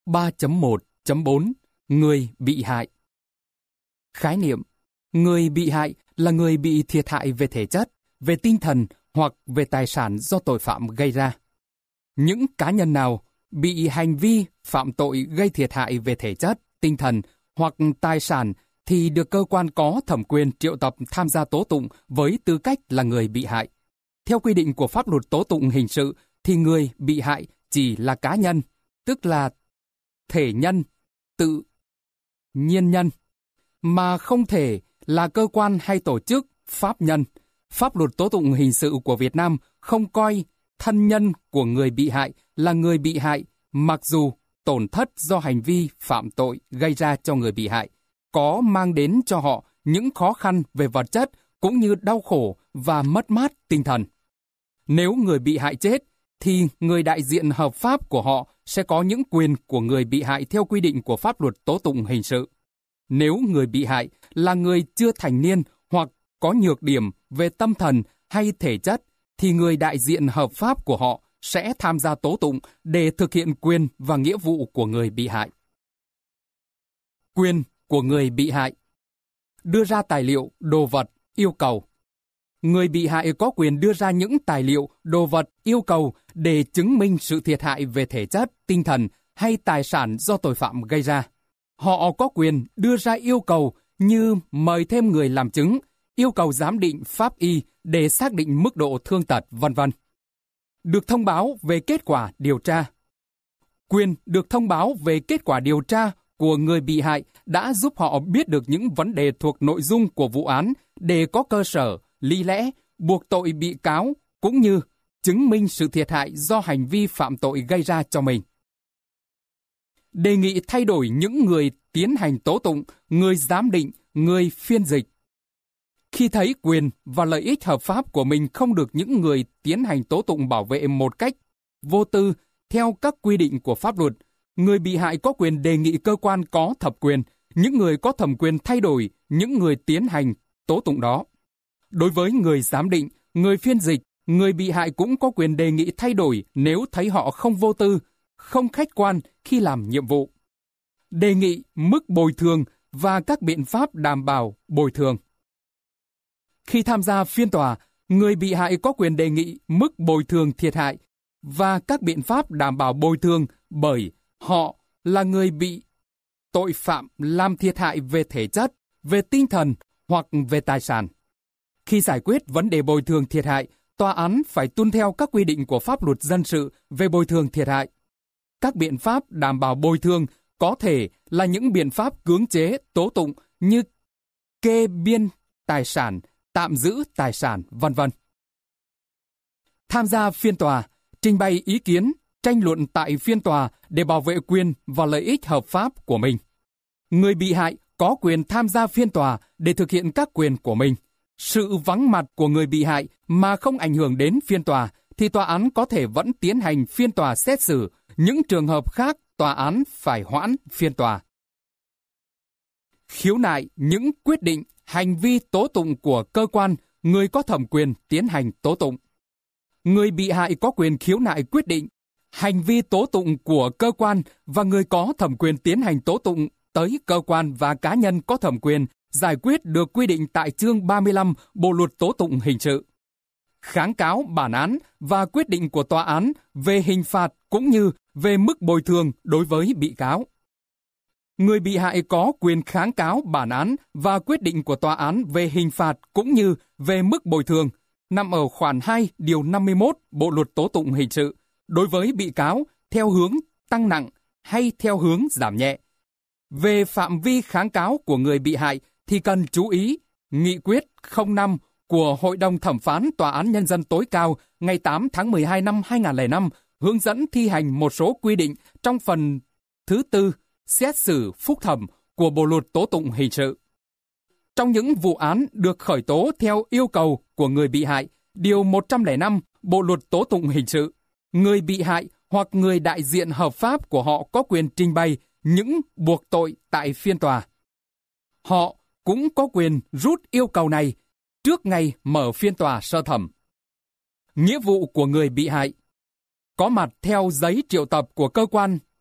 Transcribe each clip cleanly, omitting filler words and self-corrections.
3.1.4 Người bị hại. Khái niệm: người bị hại là người bị thiệt hại về thể chất, về tinh thần hoặc về tài sản do tội phạm gây ra. Những cá nhân nào bị hành vi phạm tội gây thiệt hại về thể chất, tinh thần hoặc tài sản thì được cơ quan có thẩm quyền triệu tập tham gia tố tụng với tư cách là người bị hại. Theo quy định của pháp luật tố tụng hình sự thì người bị hại chỉ là cá nhân, tức là thể nhân, tự nhiên nhân, mà không thể là cơ quan hay tổ chức, pháp nhân. Pháp luật tố tụng hình sự của Việt Nam không coi thân nhân của người bị hại là người bị hại, mặc dù tổn thất do hành vi phạm tội gây ra cho người bị hại có mang đến cho họ những khó khăn về vật chất cũng như đau khổ và mất mát tinh thần. Nếu người bị hại chết, thì người đại diện hợp pháp của họ sẽ có những quyền của người bị hại theo quy định của pháp luật tố tụng hình sự. Nếu người bị hại là người chưa thành niên hoặc có nhược điểm về tâm thần hay thể chất, thì người đại diện hợp pháp của họ sẽ tham gia tố tụng để thực hiện quyền và nghĩa vụ của người bị hại. Quyền của người bị hại: đưa ra tài liệu, đồ vật, yêu cầu. Người bị hại có quyền đưa ra những tài liệu, đồ vật, yêu cầu để chứng minh sự thiệt hại về thể chất, tinh thần hay tài sản do tội phạm gây ra. Họ có quyền đưa ra yêu cầu như mời thêm người làm chứng, yêu cầu giám định pháp y để xác định mức độ thương tật, v.v. Được thông báo về kết quả điều tra. Quyền được thông báo về kết quả điều tra của người bị hại đã giúp họ biết được những vấn đề thuộc nội dung của vụ án để có cơ sở, lý lẽ, buộc tội bị cáo cũng như chứng minh sự thiệt hại do hành vi phạm tội gây ra cho mình. Đề nghị thay đổi những người tiến hành tố tụng, người giám định, người phiên dịch. Khi thấy quyền và lợi ích hợp pháp của mình không được những người tiến hành tố tụng bảo vệ một cách vô tư theo các quy định của pháp luật, người bị hại có quyền đề nghị cơ quan có thẩm quyền, những người có thẩm quyền thay đổi những người tiến hành tố tụng đó. Đối với người giám định, người phiên dịch, người bị hại cũng có quyền đề nghị thay đổi nếu thấy họ không vô tư, không khách quan khi làm nhiệm vụ. Đề nghị mức bồi thường và các biện pháp đảm bảo bồi thường. Khi tham gia phiên tòa, người bị hại có quyền đề nghị mức bồi thường thiệt hại và các biện pháp đảm bảo bồi thường bởi họ là người bị tội phạm làm thiệt hại về thể chất, về tinh thần hoặc về tài sản. Khi giải quyết vấn đề bồi thường thiệt hại, tòa án phải tuân theo các quy định của pháp luật dân sự về bồi thường thiệt hại. Các biện pháp đảm bảo bồi thường có thể là những biện pháp cưỡng chế tố tụng như kê biên tài sản, tạm giữ tài sản, v.v. Tham gia phiên tòa, trình bày ý kiến, tranh luận tại phiên tòa để bảo vệ quyền và lợi ích hợp pháp của mình. Người bị hại có quyền tham gia phiên tòa để thực hiện các quyền của mình. Sự vắng mặt của người bị hại mà không ảnh hưởng đến phiên tòa thì tòa án có thể vẫn tiến hành phiên tòa xét xử. Những trường hợp khác, tòa án phải hoãn phiên tòa. Khiếu nại những quyết định, hành vi tố tụng của cơ quan, người có thẩm quyền tiến hành tố tụng. Người bị hại có quyền khiếu nại quyết định, hành vi tố tụng của cơ quan và người có thẩm quyền tiến hành tố tụng tới cơ quan và cá nhân có thẩm quyền giải quyết được quy định tại chương 35 Bộ luật tố tụng hình sự. Kháng cáo bản án và quyết định của tòa án về hình phạt cũng như về mức bồi thường đối với bị cáo. Người bị hại có quyền kháng cáo bản án và quyết định của tòa án về hình phạt cũng như về mức bồi thường, nằm ở khoản 2 điều 51 Bộ luật tố tụng hình sự, đối với bị cáo theo hướng tăng nặng hay theo hướng giảm nhẹ. Về phạm vi kháng cáo của người bị hại thì cần chú ý Nghị quyết 05 của Hội đồng Thẩm phán Tòa án Nhân dân tối cao ngày 8 tháng 12 năm 2005 hướng dẫn thi hành một số quy định trong phần thứ 4 xét xử phúc thẩm của Bộ luật tố tụng hình sự. Trong những vụ án được khởi tố theo yêu cầu của người bị hại, điều 105 Bộ luật tố tụng hình sự, người bị hại hoặc người đại diện hợp pháp của họ có quyền trình bày những buộc tội tại phiên tòa. Họ cũng có quyền rút yêu cầu này trước ngày mở phiên tòa sơ thẩm. Nghĩa vụ của người bị hại: có mặt theo giấy triệu tập của cơ quan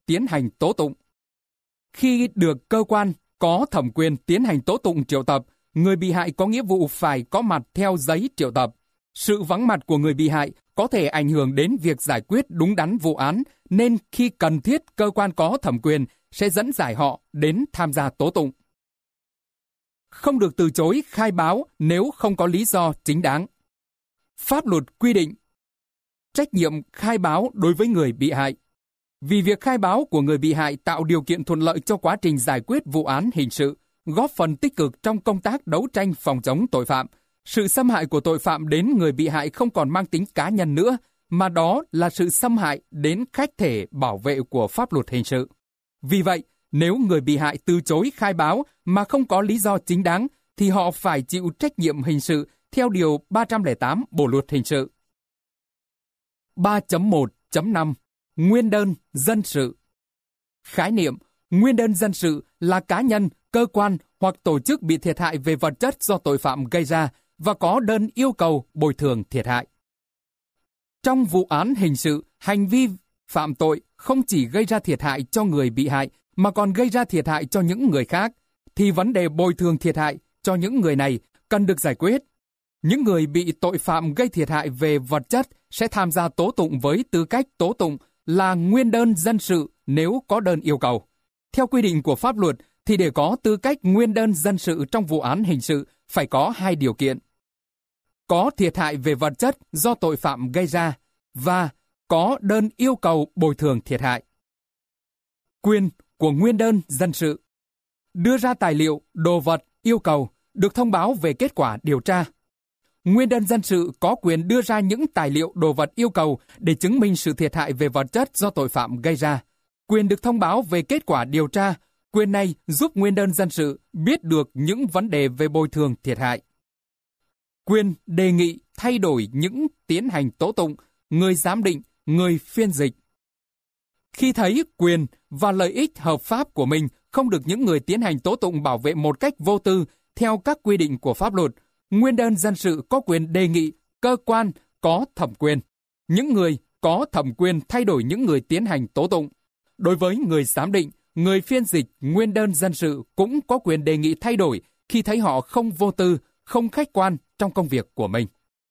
tiến hành tố tụng. Khi được cơ quan có thẩm quyền tiến hành tố tụng triệu tập, người bị hại có nghĩa vụ phải có mặt theo giấy triệu tập. Sự vắng mặt của người bị hại có thể ảnh hưởng đến việc giải quyết đúng đắn vụ án, nên khi cần thiết cơ quan có thẩm quyền sẽ dẫn giải họ đến tham gia tố tụng. Không được từ chối khai báo nếu không có lý do chính đáng. Pháp luật quy định trách nhiệm khai báo đối với người bị hại. Vì việc khai báo của người bị hại tạo điều kiện thuận lợi cho quá trình giải quyết vụ án hình sự, góp phần tích cực trong công tác đấu tranh phòng chống tội phạm. Sự xâm hại của tội phạm đến người bị hại không còn mang tính cá nhân nữa, mà đó là sự xâm hại đến khách thể bảo vệ của pháp luật hình sự. Vì vậy, nếu người bị hại từ chối khai báo mà không có lý do chính đáng, thì họ phải chịu trách nhiệm hình sự theo Điều 308 Bộ Luật Hình sự. 3.1.5 Nguyên đơn dân sự. Khái niệm: nguyên đơn dân sự là cá nhân, cơ quan hoặc tổ chức bị thiệt hại về vật chất do tội phạm gây ra và có đơn yêu cầu bồi thường thiệt hại. Trong vụ án hình sự, hành vi phạm tội không chỉ gây ra thiệt hại cho người bị hại mà còn gây ra thiệt hại cho những người khác, thì vấn đề bồi thường thiệt hại cho những người này cần được giải quyết. Những người bị tội phạm gây thiệt hại về vật chất sẽ tham gia tố tụng với tư cách tố tụng là nguyên đơn dân sự nếu có đơn yêu cầu. Theo quy định của pháp luật thì để có tư cách nguyên đơn dân sự trong vụ án hình sự phải có hai điều kiện: có thiệt hại về vật chất do tội phạm gây ra và có đơn yêu cầu bồi thường thiệt hại. Quyền của nguyên đơn dân sự: đưa ra tài liệu, đồ vật yêu cầu, được thông báo về kết quả điều tra. Nguyên đơn dân sự có quyền đưa ra những tài liệu, đồ vật yêu cầu để chứng minh sự thiệt hại về vật chất do tội phạm gây ra. Quyền được thông báo về kết quả điều tra. Quyền này giúp nguyên đơn dân sự biết được những vấn đề về bồi thường thiệt hại. Quyền đề nghị thay đổi những tiến hành tố tụng, người giám định, người phiên dịch. Khi thấy quyền và lợi ích hợp pháp của mình không được những người tiến hành tố tụng bảo vệ một cách vô tư theo các quy định của pháp luật, nguyên đơn dân sự có quyền đề nghị cơ quan có thẩm quyền, những người có thẩm quyền thay đổi những người tiến hành tố tụng. Đối với người giám định, người phiên dịch, nguyên đơn dân sự cũng có quyền đề nghị thay đổi khi thấy họ không vô tư, không khách quan trong công việc của mình.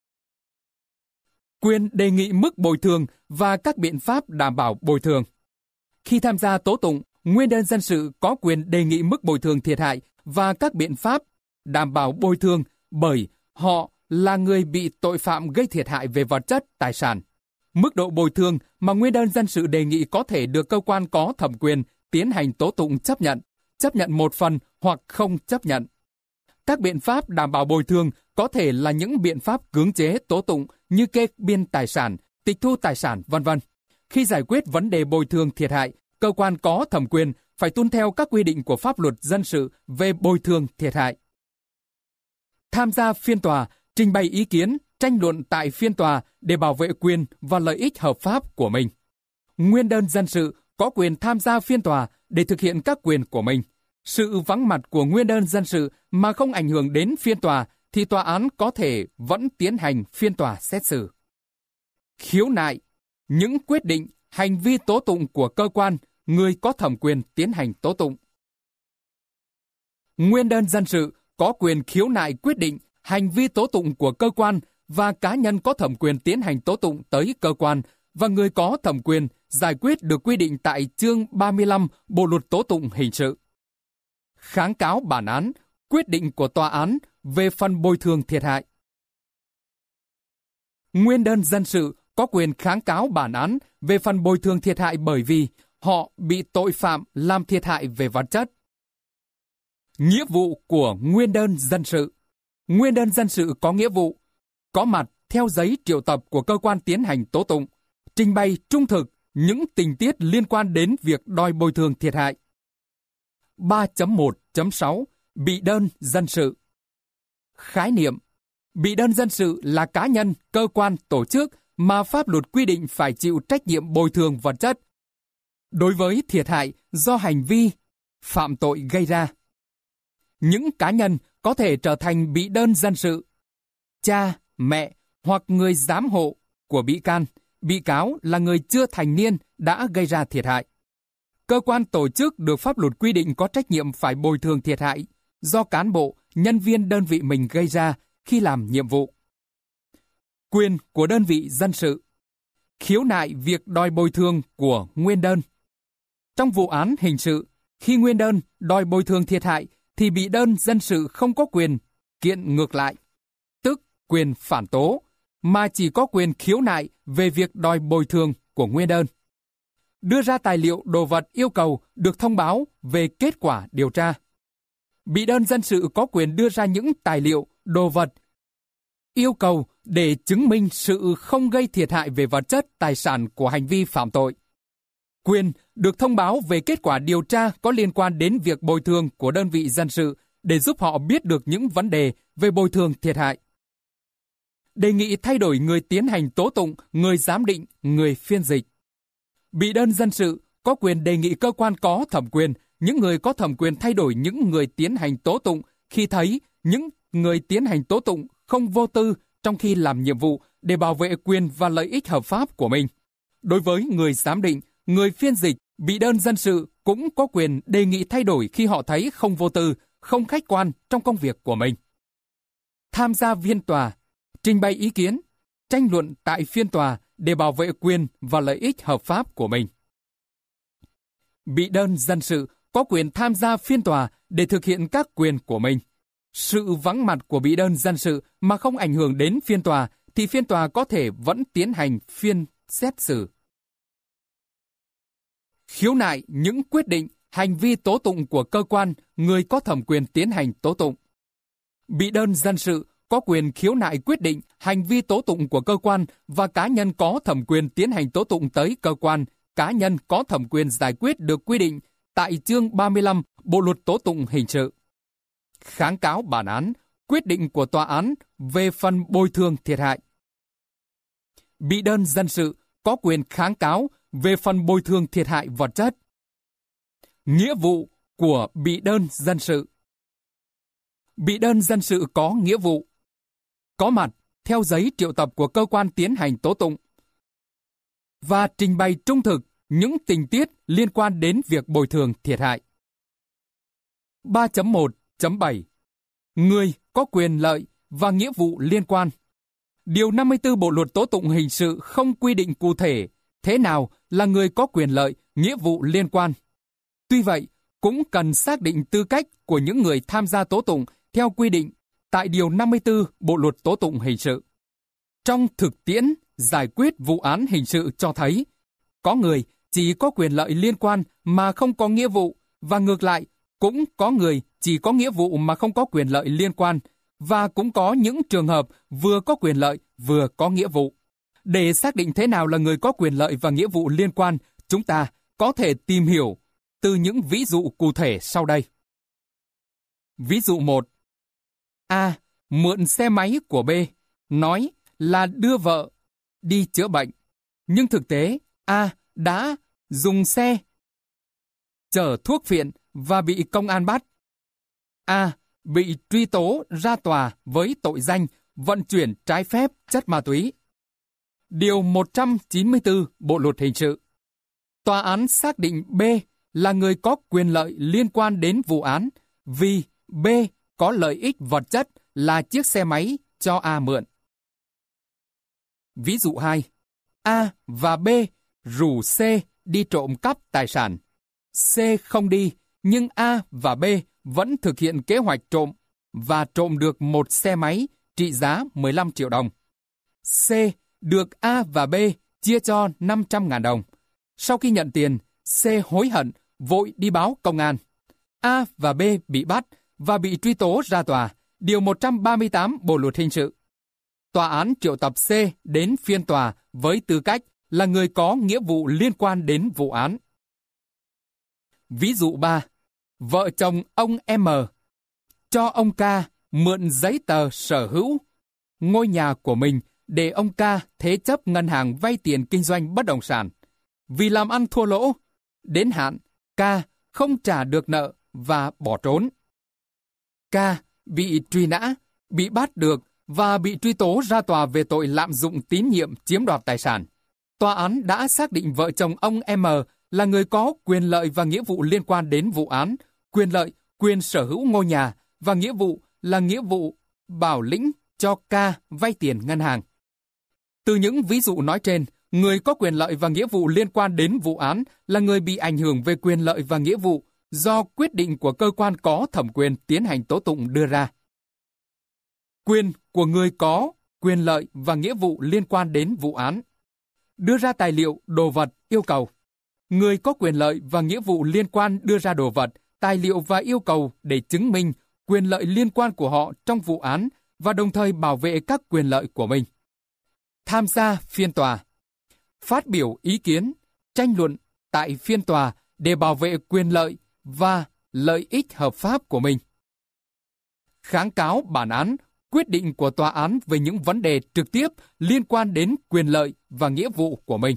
Quyền đề nghị mức bồi thường và các biện pháp đảm bảo bồi thường. Khi tham gia tố tụng, nguyên đơn dân sự có quyền đề nghị mức bồi thường thiệt hại và các biện pháp đảm bảo bồi thường bởi họ là người bị tội phạm gây thiệt hại về vật chất, tài sản. Mức độ bồi thường mà nguyên đơn dân sự đề nghị có thể được cơ quan có thẩm quyền tiến hành tố tụng chấp nhận một phần hoặc không chấp nhận. Các biện pháp đảm bảo bồi thường có thể là những biện pháp cưỡng chế tố tụng như kê biên tài sản, tịch thu tài sản, v.v. Khi giải quyết vấn đề bồi thường thiệt hại, cơ quan có thẩm quyền phải tuân theo các quy định của pháp luật dân sự về bồi thường thiệt hại. Tham gia phiên tòa, trình bày ý kiến, tranh luận tại phiên tòa để bảo vệ quyền và lợi ích hợp pháp của mình. Nguyên đơn dân sự có quyền tham gia phiên tòa để thực hiện các quyền của mình. Sự vắng mặt của nguyên đơn dân sự mà không ảnh hưởng đến phiên tòa thì tòa án có thể vẫn tiến hành phiên tòa xét xử. Khiếu nại: những quyết định, hành vi tố tụng của cơ quan, người có thẩm quyền tiến hành tố tụng. Nguyên đơn dân sự có quyền khiếu nại quyết định, hành vi tố tụng của cơ quan và cá nhân có thẩm quyền tiến hành tố tụng tới cơ quan và người có thẩm quyền giải quyết được quy định tại chương 35 Bộ luật tố tụng hình sự. Kháng cáo bản án, quyết định của tòa án về phần bồi thường thiệt hại. Nguyên đơn dân sự có quyền kháng cáo bản án về phần bồi thường thiệt hại bởi vì họ bị tội phạm làm thiệt hại về vật chất. Nghĩa vụ của nguyên đơn dân sự. Nguyên đơn dân sự có nghĩa vụ có mặt theo giấy triệu tập của cơ quan tiến hành tố tụng, trình bày trung thực những tình tiết liên quan đến việc đòi bồi thường thiệt hại. 3.1.6 Bị đơn dân sự. Khái niệm: bị đơn dân sự là cá nhân, cơ quan, tổ chức mà pháp luật quy định phải chịu trách nhiệm bồi thường vật chất đối với thiệt hại do hành vi phạm tội gây ra. Những cá nhân có thể trở thành bị đơn dân sự: cha, mẹ hoặc người giám hộ của bị can, bị cáo là người chưa thành niên đã gây ra thiệt hại. cơ quan tổ chức được pháp luật quy định có trách nhiệm phải bồi thường thiệt hại do cán bộ, nhân viên đơn vị mình gây ra khi làm nhiệm vụ. Quyền của đơn vị dân sự. Khiếu nại việc đòi bồi thường của nguyên đơn. Trong vụ án hình sự, khi nguyên đơn đòi bồi thường thiệt hại thì bị đơn dân sự không có quyền kiện ngược lại, tức quyền phản tố, mà chỉ có quyền khiếu nại về việc đòi bồi thường của nguyên đơn. Đưa ra tài liệu, đồ vật yêu cầu được thông báo về kết quả điều tra. Bị đơn dân sự có quyền đưa ra những tài liệu, đồ vật yêu cầu để chứng minh sự không gây thiệt hại về vật chất, tài sản của hành vi phạm tội. Quyền được thông báo về kết quả điều tra có liên quan đến việc bồi thường của đơn vị dân sự để giúp họ biết được những vấn đề về bồi thường thiệt hại. Đề nghị thay đổi người tiến hành tố tụng, người giám định, người phiên dịch. Bị đơn dân sự có quyền đề nghị cơ quan có thẩm quyền, những người có thẩm quyền thay đổi những người tiến hành tố tụng khi thấy những người tiến hành tố tụng không vô tư trong khi làm nhiệm vụ để bảo vệ quyền và lợi ích hợp pháp của mình. Đối với người giám định, người phiên dịch, bị đơn dân sự cũng có quyền đề nghị thay đổi khi họ thấy không vô tư, không khách quan trong công việc của mình. Tham gia phiên tòa, trình bày ý kiến, tranh luận tại phiên tòa để bảo vệ quyền và lợi ích hợp pháp của mình. Bị đơn dân sự có quyền tham gia phiên tòa để thực hiện các quyền của mình. Sự vắng mặt của bị đơn dân sự mà không ảnh hưởng đến phiên tòa thì phiên tòa có thể vẫn tiến hành phiên xét xử. Khiếu nại những quyết định, hành vi tố tụng của cơ quan, người có thẩm quyền tiến hành tố tụng. Bị đơn dân sự có quyền khiếu nại quyết định, hành vi tố tụng của cơ quan và cá nhân có thẩm quyền tiến hành tố tụng tới cơ quan, cá nhân có thẩm quyền giải quyết được quy định tại chương 35 Bộ luật tố tụng hình sự. Kháng cáo bản án, quyết định của tòa án về phần bồi thường thiệt hại. Bị đơn dân sự có quyền kháng cáo về phần bồi thường thiệt hại vật chất. Nghĩa vụ của bị đơn dân sự. Bị đơn dân sự có nghĩa vụ có mặt theo giấy triệu tập của cơ quan tiến hành tố tụng và trình bày trung thực những tình tiết liên quan đến việc bồi thường thiệt hại. 3.1.7 Người có quyền lợi và nghĩa vụ liên quan. Điều 54 Bộ luật tố tụng hình sự không quy định cụ thể thế nào là người có quyền lợi, nghĩa vụ liên quan. Tuy vậy, cũng cần xác định tư cách của những người tham gia tố tụng theo quy định tại Điều 54 Bộ luật tố tụng hình sự. Trong thực tiễn, giải quyết vụ án hình sự cho thấy, có người chỉ có quyền lợi liên quan mà không có nghĩa vụ, và ngược lại, cũng có người chỉ có nghĩa vụ mà không có quyền lợi liên quan, và cũng có những trường hợp vừa có quyền lợi vừa có nghĩa vụ. Để xác định thế nào là người có quyền lợi và nghĩa vụ liên quan, chúng ta có thể tìm hiểu từ những ví dụ cụ thể sau đây. Ví dụ 1. A. Mượn xe máy của B, nói là đưa vợ đi chữa bệnh, nhưng thực tế A đã dùng xe chở thuốc phiện và bị công an bắt. A bị truy tố ra tòa với tội danh vận chuyển trái phép chất ma túy. Điều 194 Bộ luật hình sự. Tòa án xác định B là người có quyền lợi liên quan đến vụ án vì B có lợi ích vật chất là chiếc xe máy cho A mượn. Ví dụ 2. A và B rủ C đi trộm cắp tài sản. C không đi, nhưng A và B vẫn thực hiện kế hoạch trộm và trộm được một xe máy trị giá 15 triệu đồng. C được A và B chia cho 500.000 đồng. Sau khi nhận tiền, C hối hận, vội đi báo công an. A và B bị bắt và bị truy tố ra tòa, Điều 138 Bộ luật hình sự. Tòa án triệu tập C đến phiên tòa với tư cách là người có nghĩa vụ liên quan đến vụ án. Ví dụ 3. Vợ chồng ông M cho ông K mượn giấy tờ sở hữu ngôi nhà của mình để ông K thế chấp ngân hàng vay tiền kinh doanh bất động sản. Vì làm ăn thua lỗ, đến hạn, K không trả được nợ và bỏ trốn. K bị truy nã, bị bắt được và bị truy tố ra tòa về tội lạm dụng tín nhiệm chiếm đoạt tài sản. Tòa án đã xác định vợ chồng ông M là người có quyền lợi và nghĩa vụ liên quan đến vụ án, quyền lợi, quyền sở hữu ngôi nhà và nghĩa vụ là nghĩa vụ bảo lĩnh cho K vay tiền ngân hàng. Từ những ví dụ nói trên, người có quyền lợi và nghĩa vụ liên quan đến vụ án là người bị ảnh hưởng về quyền lợi và nghĩa vụ do quyết định của cơ quan có thẩm quyền tiến hành tố tụng đưa ra. Quyền của người có quyền lợi và nghĩa vụ liên quan đến vụ án. Đưa ra tài liệu, đồ vật, yêu cầu. Người có quyền lợi và nghĩa vụ liên quan đưa ra đồ vật, tài liệu và yêu cầu để chứng minh quyền lợi liên quan của họ trong vụ án và đồng thời bảo vệ các quyền lợi của mình. Tham gia phiên tòa. Phát biểu ý kiến, tranh luận tại phiên tòa để bảo vệ quyền lợi và lợi ích hợp pháp của mình. Kháng cáo bản án, quyết định của tòa án về những vấn đề trực tiếp liên quan đến quyền lợi và nghĩa vụ của mình.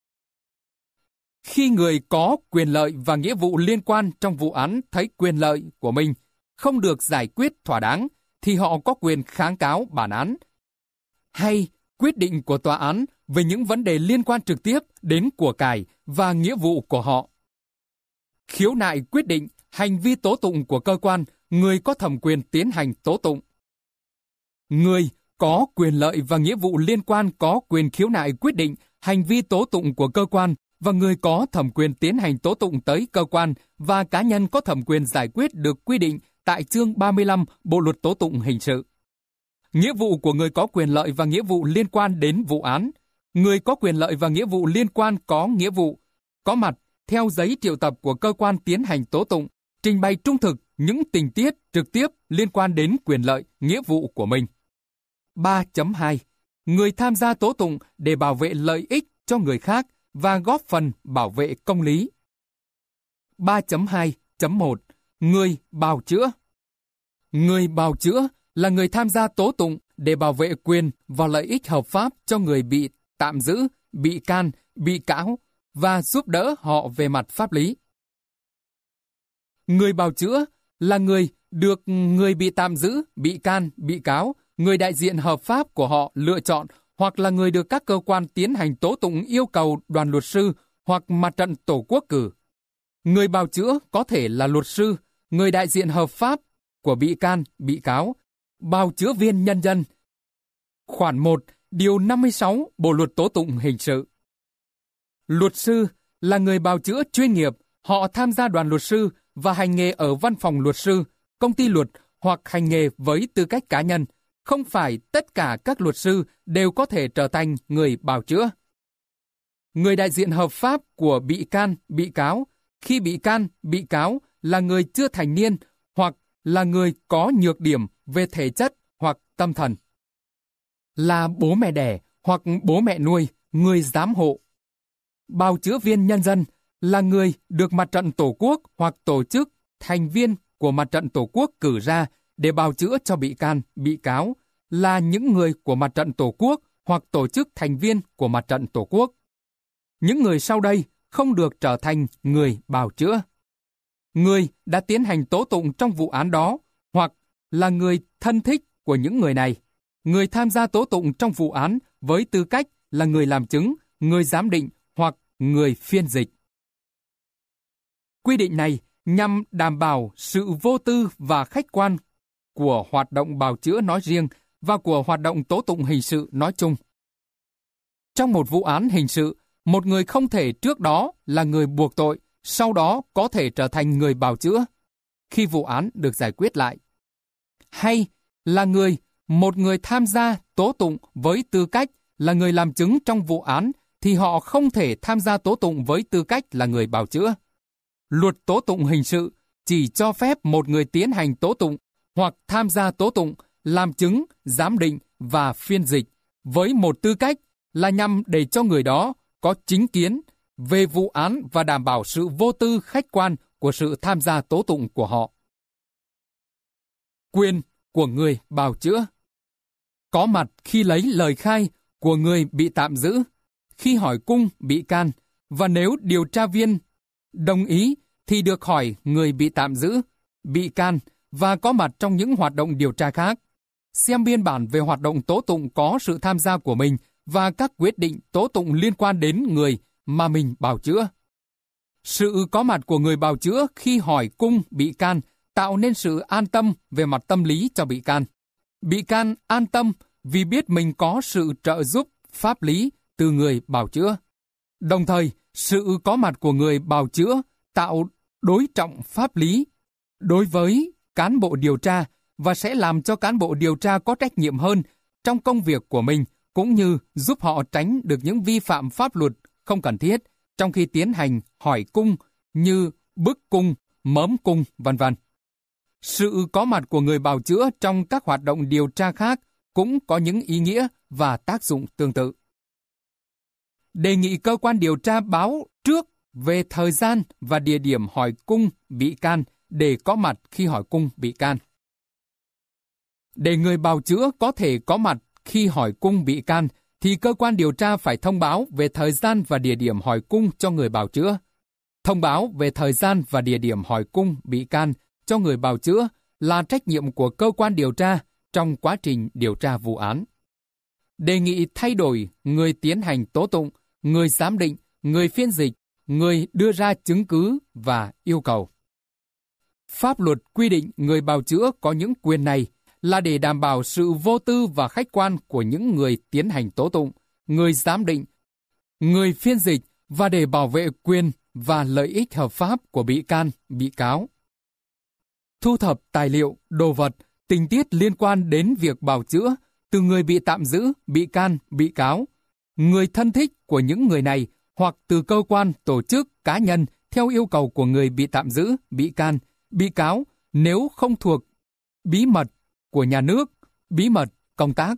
Khi người có quyền lợi và nghĩa vụ liên quan trong vụ án thấy quyền lợi của mình không được giải quyết thỏa đáng, thì họ có quyền kháng cáo bản án hay quyết định của tòa án về những vấn đề liên quan trực tiếp đến của cải và nghĩa vụ của họ. Khiếu nại quyết định hành vi tố tụng của cơ quan, người có thẩm quyền tiến hành tố tụng. Người có quyền lợi và nghĩa vụ liên quan có quyền khiếu nại quyết định hành vi tố tụng của cơ quan và người có thẩm quyền tiến hành tố tụng tới cơ quan và cá nhân có thẩm quyền giải quyết được quy định tại chương 35 Bộ luật tố tụng hình sự. Nghĩa vụ của người có quyền lợi và nghĩa vụ liên quan đến vụ án. Người có quyền lợi và nghĩa vụ liên quan có nghĩa vụ có mặt theo giấy triệu tập của cơ quan tiến hành tố tụng, trình bày trung thực những tình tiết trực tiếp liên quan đến quyền lợi, nghĩa vụ của mình. 3.2. Người tham gia tố tụng để bảo vệ lợi ích cho người khác và góp phần bảo vệ công lý. 3.2.1. Người bào chữa. Người bào chữa là người tham gia tố tụng để bảo vệ quyền và lợi ích hợp pháp cho người bị tạm giữ, bị can, bị cáo và giúp đỡ họ về mặt pháp lý. Người bào chữa là người được người bị tạm giữ, bị can, bị cáo, người đại diện hợp pháp của họ lựa chọn hoặc là người được các cơ quan tiến hành tố tụng yêu cầu đoàn luật sư hoặc mặt trận tổ quốc cử. Người bào chữa có thể là luật sư, người đại diện hợp pháp của bị can, bị cáo, bào chữa viên nhân dân. Khoản 1, điều 56 Bộ luật tố tụng hình sự. Luật sư là người bào chữa chuyên nghiệp, họ tham gia đoàn luật sư và hành nghề ở văn phòng luật sư, công ty luật hoặc hành nghề với tư cách cá nhân. Không phải tất cả các luật sư đều có thể trở thành người bào chữa. Người đại diện hợp pháp của bị can, bị cáo, khi bị can, bị cáo là người chưa thành niên hoặc là người có nhược điểm về thể chất hoặc tâm thần. Là bố mẹ đẻ hoặc bố mẹ nuôi, người giám hộ. Bào chữa viên nhân dân là người được mặt trận tổ quốc hoặc tổ chức thành viên của mặt trận tổ quốc cử ra để bào chữa cho bị can, bị cáo, là những người của mặt trận tổ quốc hoặc tổ chức thành viên của mặt trận tổ quốc. Những người sau đây không được trở thành người bào chữa. Người đã tiến hành tố tụng trong vụ án đó hoặc là người thân thích của những người này. Người tham gia tố tụng trong vụ án với tư cách là người làm chứng, người giám định hoặc người phiên dịch. Quy định này nhằm đảm bảo sự vô tư và khách quan của hoạt động bào chữa nói riêng và của hoạt động tố tụng hình sự nói chung. Trong một vụ án hình sự, một người không thể trước đó là người buộc tội, sau đó có thể trở thành người bào chữa khi vụ án được giải quyết lại. Hay là một người tham gia tố tụng với tư cách là người làm chứng trong vụ án thì họ không thể tham gia tố tụng với tư cách là người bào chữa. Luật tố tụng hình sự chỉ cho phép một người tiến hành tố tụng hoặc tham gia tố tụng, làm chứng, giám định và phiên dịch với một tư cách là nhằm để cho người đó có chính kiến về vụ án và đảm bảo sự vô tư khách quan của sự tham gia tố tụng của họ. Quyền của người bào chữa. Có mặt khi lấy lời khai của người bị tạm giữ, khi hỏi cung bị can, và nếu điều tra viên đồng ý thì được hỏi người bị tạm giữ, bị can và có mặt trong những hoạt động điều tra khác. Xem biên bản về hoạt động tố tụng có sự tham gia của mình và các quyết định tố tụng liên quan đến người mà mình bào chữa. Sự có mặt của người bào chữa khi hỏi cung bị can tạo nên sự an tâm về mặt tâm lý cho bị can. Bị can an tâm vì biết mình có sự trợ giúp pháp lý từ người bào chữa. Đồng thời, sự có mặt của người bào chữa tạo đối trọng pháp lý đối với cán bộ điều tra và sẽ làm cho cán bộ điều tra có trách nhiệm hơn trong công việc của mình, cũng như giúp họ tránh được những vi phạm pháp luật không cần thiết trong khi tiến hành hỏi cung như bức cung, mớm cung, v.v. Sự có mặt của người bào chữa trong các hoạt động điều tra khác cũng có những ý nghĩa và tác dụng tương tự. Đề nghị cơ quan điều tra báo trước về thời gian và địa điểm hỏi cung bị can để có mặt khi hỏi cung bị can. Để người bào chữa có thể có mặt khi hỏi cung bị can, thì cơ quan điều tra phải thông báo về thời gian và địa điểm hỏi cung cho người bào chữa. Thông báo về thời gian và địa điểm hỏi cung bị can cho người bào chữa là trách nhiệm của cơ quan điều tra trong quá trình điều tra vụ án. Đề nghị thay đổi người tiến hành tố tụng, người giám định, người phiên dịch, người đưa ra chứng cứ và yêu cầu. Pháp luật quy định người bào chữa có những quyền này là để đảm bảo sự vô tư và khách quan của những người tiến hành tố tụng, người giám định, người phiên dịch và để bảo vệ quyền và lợi ích hợp pháp của bị can, bị cáo. Thu thập tài liệu, đồ vật, tình tiết liên quan đến việc bào chữa từ người bị tạm giữ, bị can, bị cáo, người thân thích của những người này hoặc từ cơ quan, tổ chức, cá nhân theo yêu cầu của người bị tạm giữ, bị can, bị cáo nếu không thuộc bí mật của nhà nước, bí mật công tác.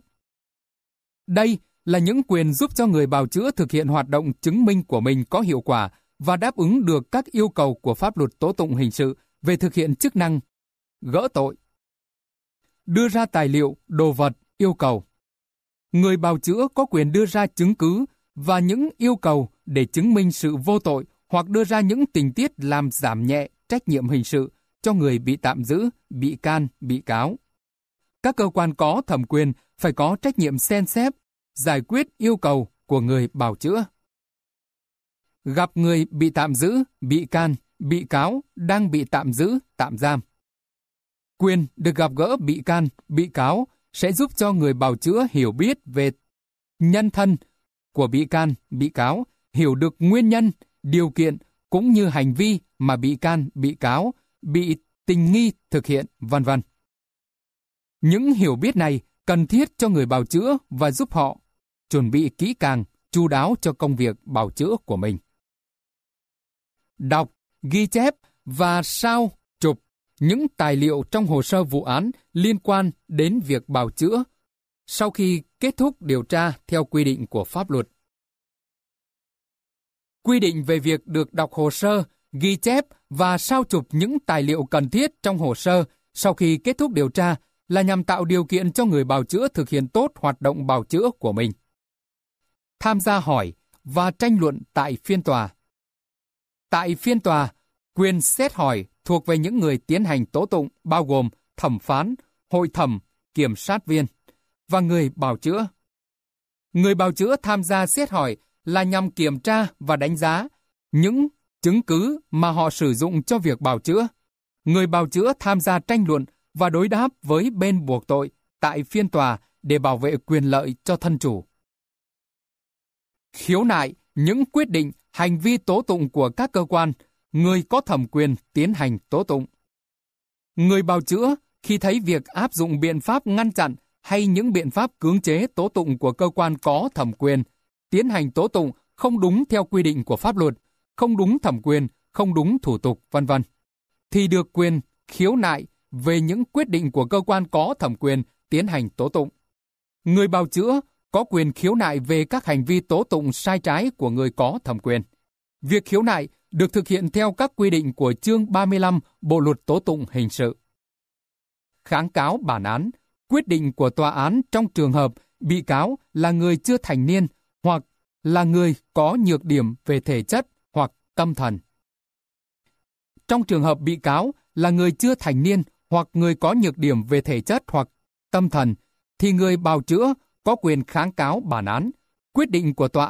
Đây là những quyền giúp cho người bào chữa thực hiện hoạt động chứng minh của mình có hiệu quả và đáp ứng được các yêu cầu của pháp luật tố tụng hình sự về thực hiện chức năng gỡ tội. Đưa ra tài liệu, đồ vật, yêu cầu. Người bào chữa có quyền đưa ra chứng cứ và những yêu cầu để chứng minh sự vô tội hoặc đưa ra những tình tiết làm giảm nhẹ trách nhiệm hình sự cho người bị tạm giữ, bị can, bị cáo. Các cơ quan có thẩm quyền phải có trách nhiệm xem xét, giải quyết yêu cầu của người bào chữa. Gặp người bị tạm giữ, bị can, bị cáo đang bị tạm giữ, tạm giam. Quyền được gặp gỡ bị can, bị cáo sẽ giúp cho người bào chữa hiểu biết về nhân thân của bị can, bị cáo, hiểu được nguyên nhân, điều kiện cũng như hành vi mà bị can, bị cáo bị tình nghi thực hiện, v.v. Những hiểu biết này cần thiết cho người bào chữa và giúp họ chuẩn bị kỹ càng, chu đáo cho công việc bào chữa của mình. Đọc, ghi chép và sao chụp những tài liệu trong hồ sơ vụ án liên quan đến việc bào chữa sau khi kết thúc điều tra theo quy định của pháp luật. Quy định về việc được đọc hồ sơ, ghi chép và sao chụp những tài liệu cần thiết trong hồ sơ sau khi kết thúc điều tra là nhằm tạo điều kiện cho người bào chữa thực hiện tốt hoạt động bào chữa của mình. Tham gia hỏi và tranh luận tại phiên tòa. Tại phiên tòa, quyền xét hỏi thuộc về những người tiến hành tố tụng bao gồm thẩm phán, hội thẩm, kiểm sát viên và người bào chữa. Người bào chữa tham gia xét hỏi là nhằm kiểm tra và đánh giá những chứng cứ mà họ sử dụng cho việc bào chữa. Người bào chữa tham gia tranh luận và đối đáp với bên buộc tội tại phiên tòa để bảo vệ quyền lợi cho thân chủ. Khiếu nại những quyết định, hành vi tố tụng của các cơ quan, người có thẩm quyền tiến hành tố tụng. Người bào chữa khi thấy việc áp dụng biện pháp ngăn chặn hay những biện pháp cưỡng chế tố tụng của cơ quan có thẩm quyền, tiến hành tố tụng không đúng theo quy định của pháp luật, không đúng thẩm quyền, không đúng thủ tục, v.v. thì được quyền khiếu nại về những quyết định của cơ quan có thẩm quyền tiến hành tố tụng. Người bào chữa có quyền khiếu nại về các hành vi tố tụng sai trái của người có thẩm quyền. Việc khiếu nại được thực hiện theo các quy định của chương 35 Bộ luật tố tụng hình sự. Kháng cáo bản án, quyết định của tòa án trong trường hợp bị cáo là người chưa thành niên hoặc là người có nhược điểm về thể chất hoặc tâm thần. Trong trường hợp bị cáo là người chưa thành niên hoặc người có nhược điểm về thể chất hoặc tâm thần, thì người bào chữa có quyền kháng cáo bản án, quyết định của tòa án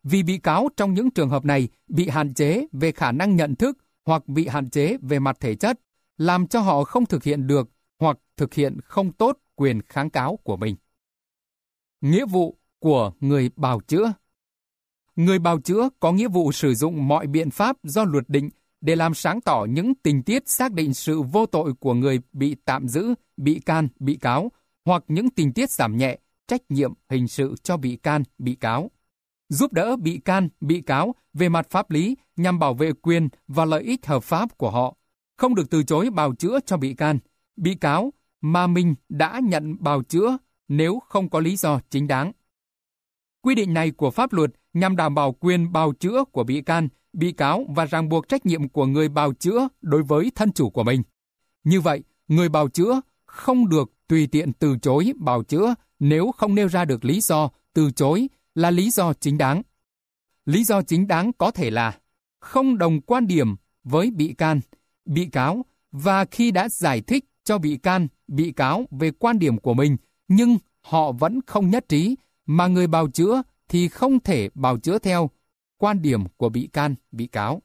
vì bị cáo trong những trường hợp này bị hạn chế về khả năng nhận thức hoặc bị hạn chế về mặt thể chất, làm cho họ không thực hiện được hoặc thực hiện không tốt quyền kháng cáo của mình. Nghĩa vụ của người bào chữa. Người bào chữa có nghĩa vụ sử dụng mọi biện pháp do luật định để làm sáng tỏ những tình tiết xác định sự vô tội của người bị tạm giữ, bị can, bị cáo, hoặc những tình tiết giảm nhẹ trách nhiệm hình sự cho bị can, bị cáo. Giúp đỡ bị can, bị cáo về mặt pháp lý nhằm bảo vệ quyền và lợi ích hợp pháp của họ. Không được từ chối bào chữa cho bị can, bị cáo mà mình đã nhận bào chữa nếu không có lý do chính đáng. Quy định này của pháp luật nhằm đảm bảo quyền bào chữa của bị can, bị cáo và ràng buộc trách nhiệm của người bào chữa đối với thân chủ của mình. Như vậy, người bào chữa không được tùy tiện từ chối bào chữa nếu không nêu ra được lý do từ chối là lý do chính đáng. Lý do chính đáng có thể là không đồng quan điểm với bị can, bị cáo và khi đã giải thích cho bị can, bị cáo về quan điểm của mình nhưng họ vẫn không nhất trí, mà người bào chữa thì không thể bào chữa theo quan điểm của bị can, bị cáo.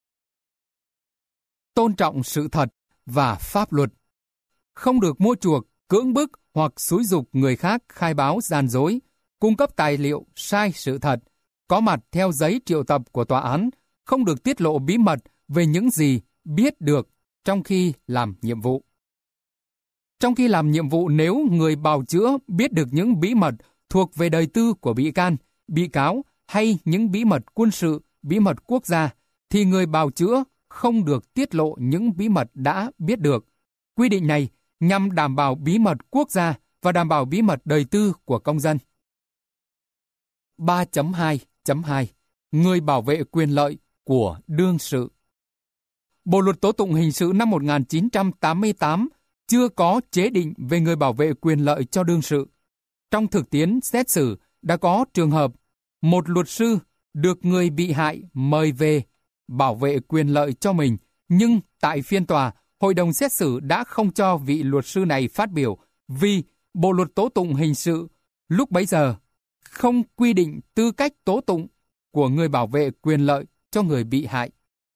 Tôn trọng sự thật và pháp luật. Không được mua chuộc, cưỡng bức hoặc xúi giục người khác khai báo gian dối, cung cấp tài liệu sai sự thật, có mặt theo giấy triệu tập của tòa án, không được tiết lộ bí mật về những gì biết được trong khi làm nhiệm vụ. Trong khi làm nhiệm vụ, nếu người bào chữa biết được những bí mật thuộc về đời tư của bị can, bị cáo hay những bí mật quân sự, bí mật quốc gia, thì người bào chữa không được tiết lộ những bí mật đã biết được. Quy định này nhằm đảm bảo bí mật quốc gia và đảm bảo bí mật đời tư của công dân. 3.2.2 Người bảo vệ quyền lợi của đương sự. Bộ luật tố tụng hình sự năm 1988 chưa có chế định về người bảo vệ quyền lợi cho đương sự. Trong thực tiễn xét xử đã có trường hợp một luật sư được người bị hại mời về bảo vệ quyền lợi cho mình, nhưng tại phiên tòa, hội đồng xét xử đã không cho vị luật sư này phát biểu vì Bộ luật tố tụng hình sự lúc bấy giờ không quy định tư cách tố tụng của người bảo vệ quyền lợi cho người bị hại.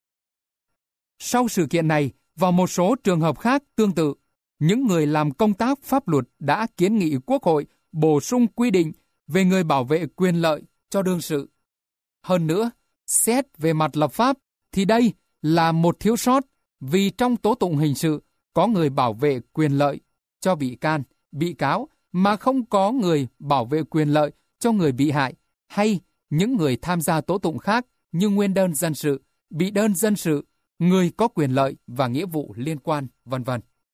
Sau sự kiện này, và một số trường hợp khác tương tự, những người làm công tác pháp luật đã kiến nghị Quốc hội bổ sung quy định về người bảo vệ quyền lợi cho đương sự. Hơn nữa, xét về mặt lập pháp thì đây là một thiếu sót, vì trong tố tụng hình sự có người bảo vệ quyền lợi cho bị can, bị cáo mà không có người bảo vệ quyền lợi cho người bị hại hay những người tham gia tố tụng khác như nguyên đơn dân sự, bị đơn dân sự, người có quyền lợi và nghĩa vụ liên quan, v.v.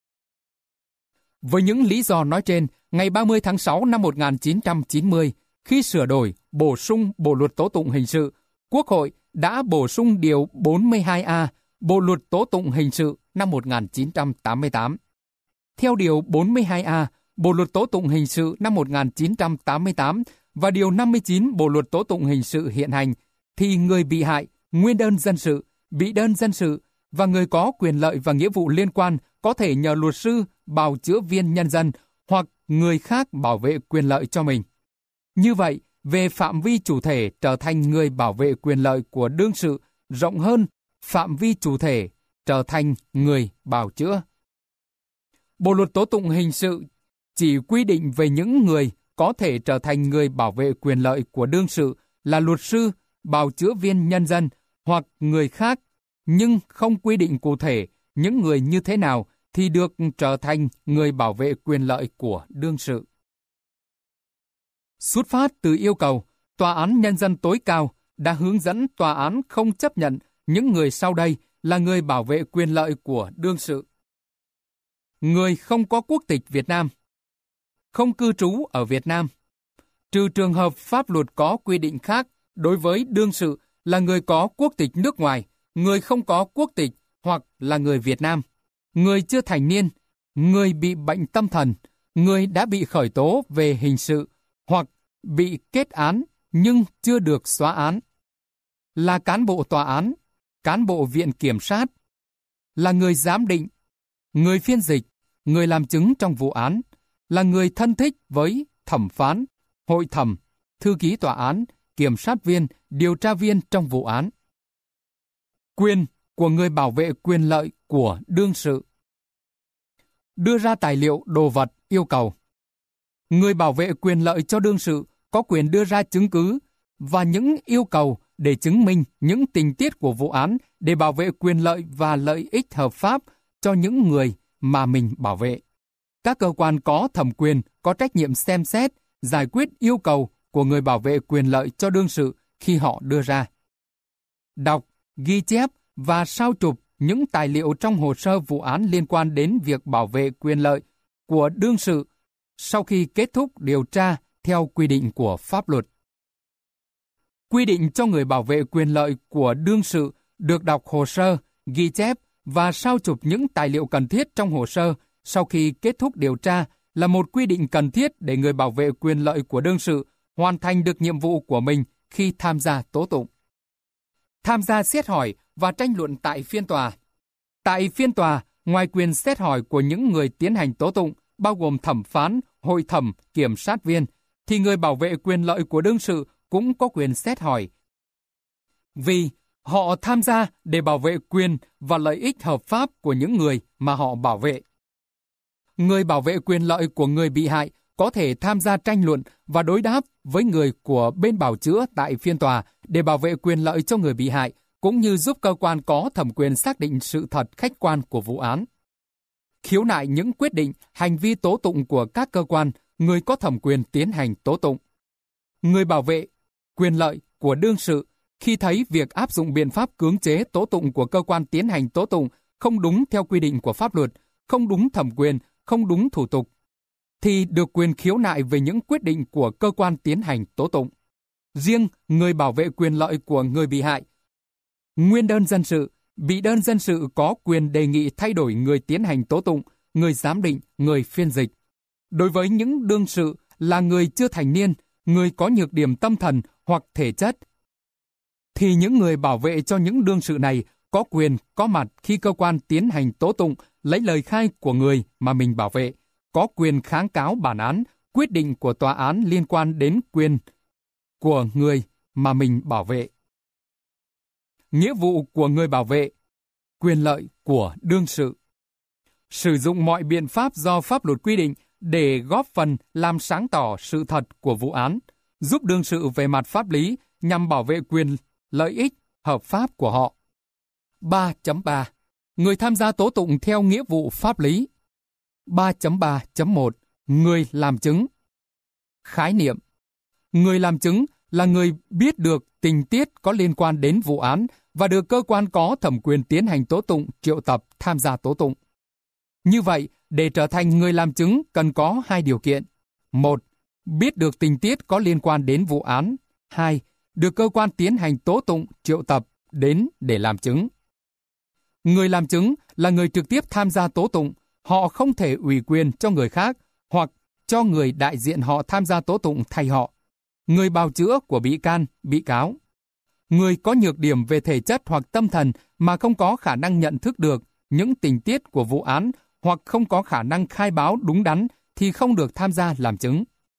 Với những lý do nói trên, ngày 30 tháng 6 năm 1990, khi sửa đổi, bổ sung Bộ luật tố tụng hình sự, Quốc hội đã bổ sung điều 42A Bộ luật tố tụng hình sự năm 1988. Theo điều 42A Bộ luật tố tụng hình sự năm 1988 và điều 59 Bộ luật tố tụng hình sự hiện hành, thì người bị hại, nguyên đơn dân sự, bị đơn dân sự và người có quyền lợi và nghĩa vụ liên quan có thể nhờ luật sư, bào chữa viên nhân dân hoặc người khác bảo vệ quyền lợi cho mình. Như vậy, về phạm vi chủ thể trở thành người bảo vệ quyền lợi của đương sự rộng hơn phạm vi chủ thể trở thành người bào chữa. Bộ luật tố tụng hình sự chỉ quy định về những người có thể trở thành người bảo vệ quyền lợi của đương sự là luật sư, bào chữa viên nhân dân hoặc người khác, nhưng không quy định cụ thể những người như thế nào thì được trở thành người bảo vệ quyền lợi của đương sự. Xuất phát từ yêu cầu, Tòa án Nhân dân tối cao đã hướng dẫn tòa án không chấp nhận những người sau đây là người bảo vệ quyền lợi của đương sự. Người không có quốc tịch Việt Nam, không cư trú ở Việt Nam, trừ trường hợp pháp luật có quy định khác đối với đương sự là người có quốc tịch nước ngoài, người không có quốc tịch hoặc là người Việt Nam, người chưa thành niên, người bị bệnh tâm thần, người đã bị khởi tố về hình sự hoặc bị kết án nhưng chưa được xóa án, là cán bộ tòa án, cán bộ viện kiểm sát, là người giám định, người phiên dịch, người làm chứng trong vụ án, là người thân thích với thẩm phán, hội thẩm, thư ký tòa án, kiểm sát viên, điều tra viên trong vụ án. Quyền của người bảo vệ quyền lợi của đương sự. Đưa ra tài liệu, đồ vật, yêu cầu. Người bảo vệ quyền lợi cho đương sự có quyền đưa ra chứng cứ và những yêu cầu để chứng minh những tình tiết của vụ án để bảo vệ quyền lợi và lợi ích hợp pháp cho những người mà mình bảo vệ. Các cơ quan có thẩm quyền có trách nhiệm xem xét, giải quyết yêu cầu của người bảo vệ quyền lợi cho đương sự khi họ đưa ra. Đọc, ghi chép và sao chụp những tài liệu trong hồ sơ vụ án liên quan đến việc bảo vệ quyền lợi của đương sự sau khi kết thúc điều tra theo quy định của pháp luật. Quy định cho người bảo vệ quyền lợi của đương sự được đọc hồ sơ, ghi chép và sao chụp những tài liệu cần thiết trong hồ sơ sau khi kết thúc điều tra là một quy định cần thiết để người bảo vệ quyền lợi của đương sự hoàn thành được nhiệm vụ của mình khi tham gia tố tụng. Tham gia xét hỏi và tranh luận tại phiên tòa. Tại phiên tòa, ngoài quyền xét hỏi của những người tiến hành tố tụng, bao gồm thẩm phán, hội thẩm, kiểm sát viên, thì người bảo vệ quyền lợi của đương sự cũng có quyền xét hỏi. Vì họ tham gia để bảo vệ quyền và lợi ích hợp pháp của những người mà họ bảo vệ. Người bảo vệ quyền lợi của người bị hại có thể tham gia tranh luận và đối đáp với người của bên bào chữa tại phiên tòa để bảo vệ quyền lợi cho người bị hại, cũng như giúp cơ quan có thẩm quyền xác định sự thật khách quan của vụ án. Khiếu nại những quyết định, hành vi tố tụng của các cơ quan, người có thẩm quyền tiến hành tố tụng. Người bảo vệ quyền lợi của đương sự khi thấy việc áp dụng biện pháp cưỡng chế tố tụng của cơ quan tiến hành tố tụng không đúng theo quy định của pháp luật, không đúng thẩm quyền, không đúng thủ tục, thì được quyền khiếu nại về những quyết định của cơ quan tiến hành tố tụng. Riêng người bảo vệ quyền lợi của người bị hại, nguyên đơn dân sự, bị đơn dân sự có quyền đề nghị thay đổi người tiến hành tố tụng, người giám định, người phiên dịch. Đối với những đương sự là người chưa thành niên, người có nhược điểm tâm thần hoặc thể chất, thì những người bảo vệ cho những đương sự này có quyền có mặt khi cơ quan tiến hành tố tụng lấy lời khai của người mà mình bảo vệ, có quyền kháng cáo bản án, quyết định của tòa án liên quan đến quyền của người mà mình bảo vệ. Nghĩa vụ của người bảo vệ quyền lợi của đương sự. Sử dụng mọi biện pháp do pháp luật quy định để góp phần làm sáng tỏ sự thật của vụ án, giúp đương sự về mặt pháp lý nhằm bảo vệ quyền lợi ích hợp pháp của họ. 3.3. Người tham gia tố tụng theo nghĩa vụ pháp lý. 3.3.1. Người làm chứng. Khái niệm. Người làm chứng là người biết được tình tiết có liên quan đến vụ án và được cơ quan có thẩm quyền tiến hành tố tụng triệu tập tham gia tố tụng. Như vậy, để trở thành người làm chứng cần có hai điều kiện. 1. Biết được tình tiết có liên quan đến vụ án. 2. Được cơ quan tiến hành tố tụng triệu tập đến để làm chứng. Người làm chứng là người trực tiếp tham gia tố tụng, họ không thể ủy quyền cho người khác hoặc cho người đại diện họ tham gia tố tụng thay họ. Người bào chữa của bị can, bị cáo. Người có nhược điểm về thể chất hoặc tâm thần mà không có khả năng nhận thức được những tình tiết của vụ án hoặc không có khả năng khai báo đúng đắn thì không được tham gia làm chứng.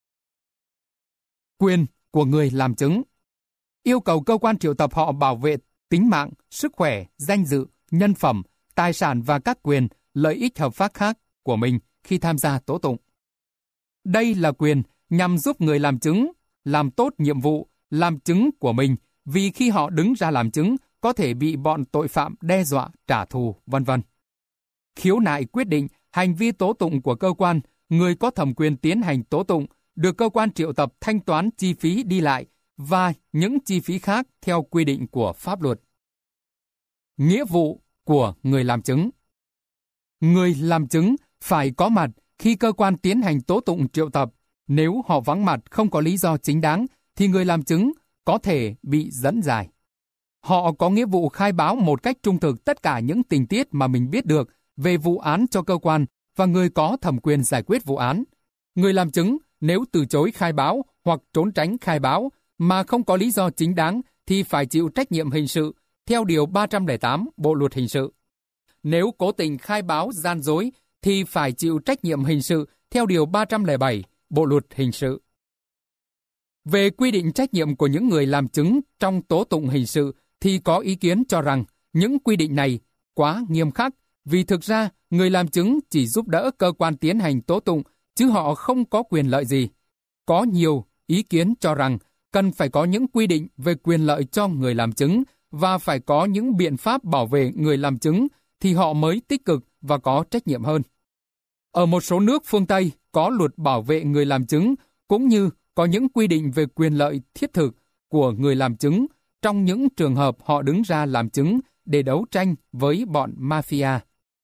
Quyền của người làm chứng. Yêu cầu cơ quan triệu tập họ bảo vệ tính mạng, sức khỏe, danh dự, nhân phẩm, tài sản và các quyền, lợi ích hợp pháp khác của mình khi tham gia tố tụng. Đây là quyền nhằm giúp người làm chứng làm tốt nhiệm vụ làm chứng của mình, vì khi họ đứng ra làm chứng có thể bị bọn tội phạm đe dọa, trả thù, vân vân. Khiếu nại quyết định hành vi tố tụng của cơ quan, người có thẩm quyền tiến hành tố tụng, được cơ quan triệu tập thanh toán chi phí đi lại và những chi phí khác theo quy định của pháp luật. Nghĩa vụ của người làm chứng. Người làm chứng phải có mặt khi cơ quan tiến hành tố tụng triệu tập. Nếu họ vắng mặt không có lý do chính đáng, thì người làm chứng có thể bị dẫn giải. Họ có nghĩa vụ khai báo một cách trung thực tất cả những tình tiết mà mình biết được về vụ án cho cơ quan và người có thẩm quyền giải quyết vụ án. Người làm chứng nếu từ chối khai báo hoặc trốn tránh khai báo mà không có lý do chính đáng thì phải chịu trách nhiệm hình sự theo Điều 308 Bộ Luật Hình sự. Nếu cố tình khai báo gian dối thì phải chịu trách nhiệm hình sự theo Điều 307 Bộ Luật Hình sự. Về quy định trách nhiệm của những người làm chứng trong tố tụng hình sự thì có ý kiến cho rằng những quy định này quá nghiêm khắc, vì thực ra người làm chứng chỉ giúp đỡ cơ quan tiến hành tố tụng, chứ họ không có quyền lợi gì. Có nhiều ý kiến cho rằng cần phải có những quy định về quyền lợi cho người làm chứng và phải có những biện pháp bảo vệ người làm chứng thì họ mới tích cực và có trách nhiệm hơn. Ở một số nước phương Tây có luật bảo vệ người làm chứng cũng như có những quy định về quyền lợi thiết thực của người làm chứng trong những trường hợp họ đứng ra làm chứng để đấu tranh với bọn mafia.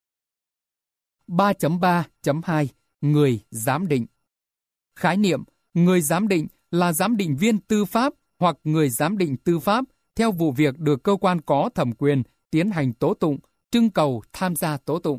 3.3.2 Người giám định. Khái niệm người giám định là giám định viên tư pháp hoặc người giám định tư pháp theo vụ việc được cơ quan có thẩm quyền tiến hành tố tụng, trưng cầu tham gia tố tụng.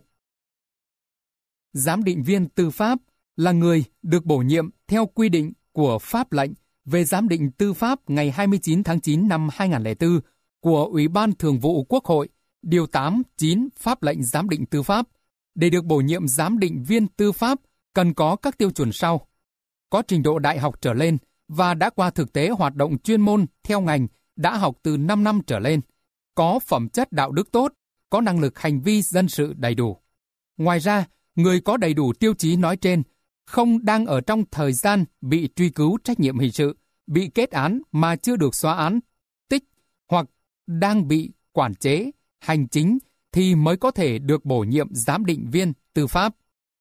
Giám định viên tư pháp là người được bổ nhiệm theo quy định của pháp lệnh về giám định tư pháp ngày 29 tháng 9 năm 2004 của Ủy ban Thường vụ Quốc hội, Điều 8.9 Pháp lệnh giám định tư pháp. Để được bổ nhiệm giám định viên tư pháp, cần có các tiêu chuẩn sau: có trình độ đại học trở lên và đã qua thực tế hoạt động chuyên môn theo ngành, đã học từ 5 năm trở lên, có phẩm chất đạo đức tốt, có năng lực hành vi dân sự đầy đủ. Ngoài ra, người có đầy đủ tiêu chí nói trên không đang ở trong thời gian bị truy cứu trách nhiệm hình sự, bị kết án mà chưa được xóa án tích hoặc đang bị quản chế hành chính thì mới có thể được bổ nhiệm giám định viên tư pháp.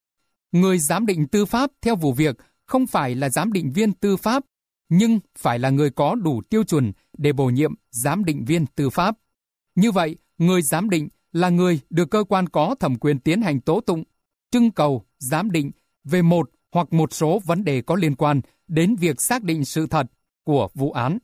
Người giám định tư pháp theo vụ việc không phải là giám định viên tư pháp, nhưng phải là người có đủ tiêu chuẩn để bổ nhiệm giám định viên tư pháp. Như vậy, người giám định là người được cơ quan có thẩm quyền tiến hành tố tụng, trưng cầu, giám định về một hoặc một số vấn đề có liên quan đến việc xác định sự thật của vụ án.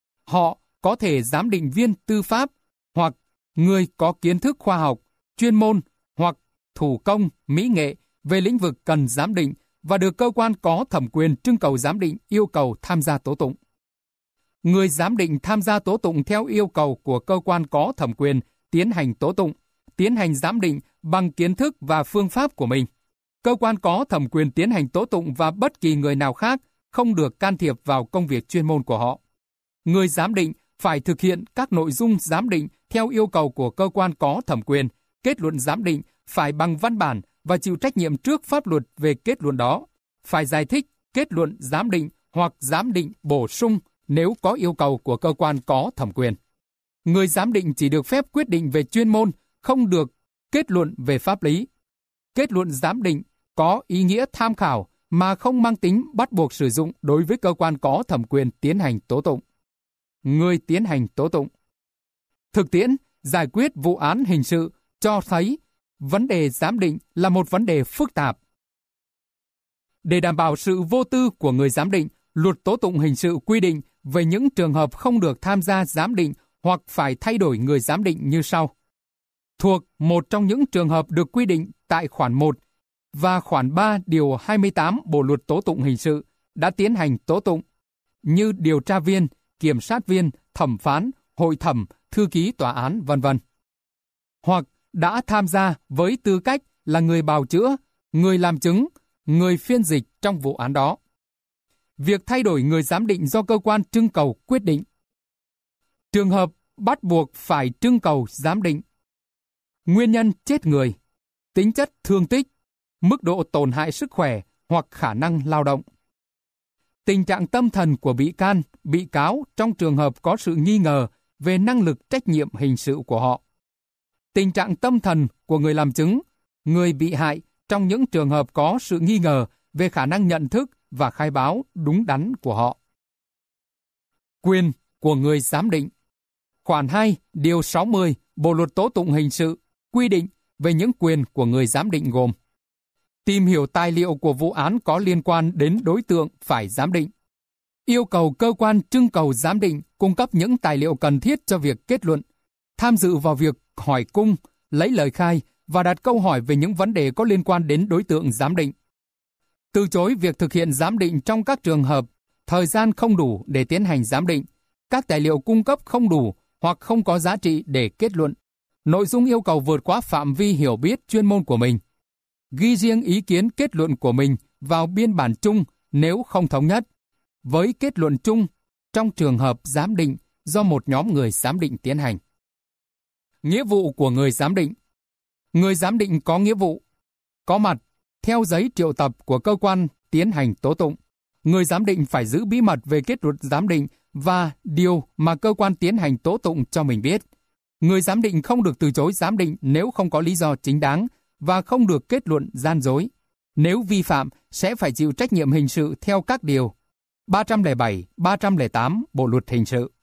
Họ có thể giám định viên tư pháp hoặc người có kiến thức khoa học, chuyên môn hoặc thủ công, mỹ nghệ về lĩnh vực cần giám định và được cơ quan có thẩm quyền trưng cầu giám định yêu cầu tham gia tố tụng. Người giám định tham gia tố tụng theo yêu cầu của cơ quan có thẩm quyền tiến hành tố tụng, tiến hành giám định bằng kiến thức và phương pháp của mình. Cơ quan có thẩm quyền tiến hành tố tụng và bất kỳ người nào khác không được can thiệp vào công việc chuyên môn của họ. Người giám định phải thực hiện các nội dung giám định theo yêu cầu của cơ quan có thẩm quyền. Kết luận giám định phải bằng văn bản và chịu trách nhiệm trước pháp luật về kết luận đó. Phải giải thích kết luận giám định hoặc giám định bổ sung nếu có yêu cầu của cơ quan có thẩm quyền. Người giám định chỉ được phép quyết định về chuyên môn, không được kết luận về pháp lý. Kết luận giám định có ý nghĩa tham khảo mà không mang tính bắt buộc sử dụng đối với cơ quan có thẩm quyền tiến hành tố tụng. Người tiến hành tố tụng. Thực tiễn, giải quyết vụ án hình sự cho thấy vấn đề giám định là một vấn đề phức tạp. Để đảm bảo sự vô tư của người giám định, luật tố tụng hình sự quy định về những trường hợp không được tham gia giám định hoặc phải thay đổi người giám định như sau. Thuộc một trong những trường hợp được quy định tại khoản 1 và khoản 3 điều 28 Bộ luật tố tụng hình sự đã tiến hành tố tụng, như điều tra viên, kiểm sát viên, thẩm phán, hội thẩm, thư ký tòa án, v.v. Hoặc đã tham gia với tư cách là người bào chữa, người làm chứng, người phiên dịch trong vụ án đó. Việc thay đổi người giám định do cơ quan trưng cầu quyết định. Trường hợp bắt buộc phải trưng cầu giám định. Nguyên nhân chết người, tính chất thương tích, mức độ tổn hại sức khỏe hoặc khả năng lao động. Tình trạng tâm thần của bị can, bị cáo trong trường hợp có sự nghi ngờ về năng lực trách nhiệm hình sự của họ. Tình trạng tâm thần của người làm chứng, người bị hại trong những trường hợp có sự nghi ngờ về khả năng nhận thức và khai báo đúng đắn của họ. Quyền của người giám định. Khoản 2, điều 60 Bộ luật tố tụng hình sự quy định về những quyền của người giám định gồm: tìm hiểu tài liệu của vụ án có liên quan đến đối tượng phải giám định, yêu cầu cơ quan trưng cầu giám định cung cấp những tài liệu cần thiết cho việc kết luận, tham dự vào việc hỏi cung, lấy lời khai và đặt câu hỏi về những vấn đề có liên quan đến đối tượng giám định. Từ chối việc thực hiện giám định trong các trường hợp thời gian không đủ để tiến hành giám định, các tài liệu cung cấp không đủ hoặc không có giá trị để kết luận, nội dung yêu cầu vượt quá phạm vi hiểu biết chuyên môn của mình, ghi riêng ý kiến kết luận của mình vào biên bản chung nếu không thống nhất, với kết luận chung trong trường hợp giám định do một nhóm người giám định tiến hành. Nghĩa vụ của người giám định. Người giám định có nghĩa vụ có mặt theo giấy triệu tập của cơ quan tiến hành tố tụng. Người giám định phải giữ bí mật về kết luận giám định và điều mà cơ quan tiến hành tố tụng cho mình biết. Người giám định không được từ chối giám định nếu không có lý do chính đáng và không được kết luận gian dối. Nếu vi phạm sẽ phải chịu trách nhiệm hình sự theo các điều 307, 308 Bộ luật hình sự.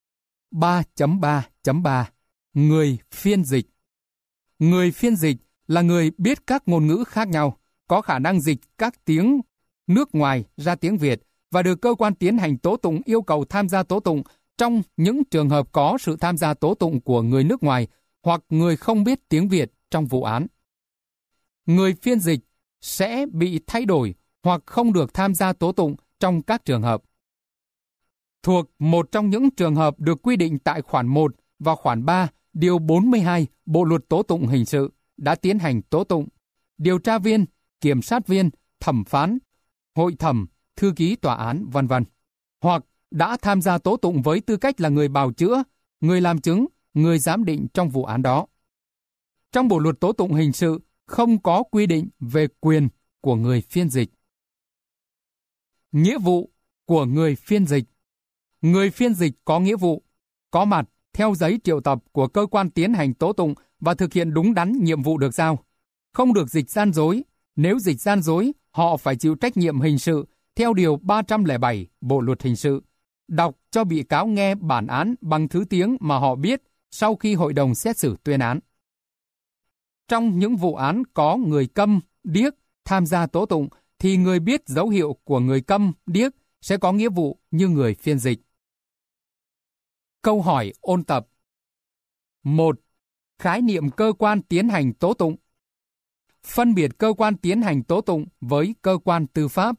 3.3.3 Người phiên dịch. Người phiên dịch là người biết các ngôn ngữ khác nhau, có khả năng dịch các tiếng nước ngoài ra tiếng Việt và được cơ quan tiến hành tố tụng yêu cầu tham gia tố tụng trong những trường hợp có sự tham gia tố tụng của người nước ngoài hoặc người không biết tiếng Việt trong vụ án. Người phiên dịch sẽ bị thay đổi hoặc không được tham gia tố tụng trong các trường hợp. Thuộc một trong những trường hợp được quy định tại khoản 1 và khoản 3, điều 42 Bộ luật tố tụng hình sự đã tiến hành tố tụng, điều tra viên, kiểm sát viên, thẩm phán, hội thẩm, thư ký tòa án, v.v. hoặc đã tham gia tố tụng với tư cách là người bào chữa, người làm chứng, người giám định trong vụ án đó. Trong Bộ luật tố tụng hình sự không có quy định về quyền của người phiên dịch. Nghĩa vụ của người phiên dịch. Người phiên dịch có nghĩa vụ có mặt theo giấy triệu tập của cơ quan tiến hành tố tụng và thực hiện đúng đắn nhiệm vụ được giao. Không được dịch gian dối. Nếu dịch gian dối, họ phải chịu trách nhiệm hình sự theo điều 307 Bộ luật hình sự. Đọc cho bị cáo nghe bản án bằng thứ tiếng mà họ biết sau khi hội đồng xét xử tuyên án. Trong những vụ án có người câm, điếc tham gia tố tụng thì người biết dấu hiệu của người câm, điếc sẽ có nghĩa vụ như người phiên dịch. Câu hỏi ôn tập. 1. Khái niệm cơ quan tiến hành tố tụng. Phân biệt cơ quan tiến hành tố tụng với cơ quan tư pháp.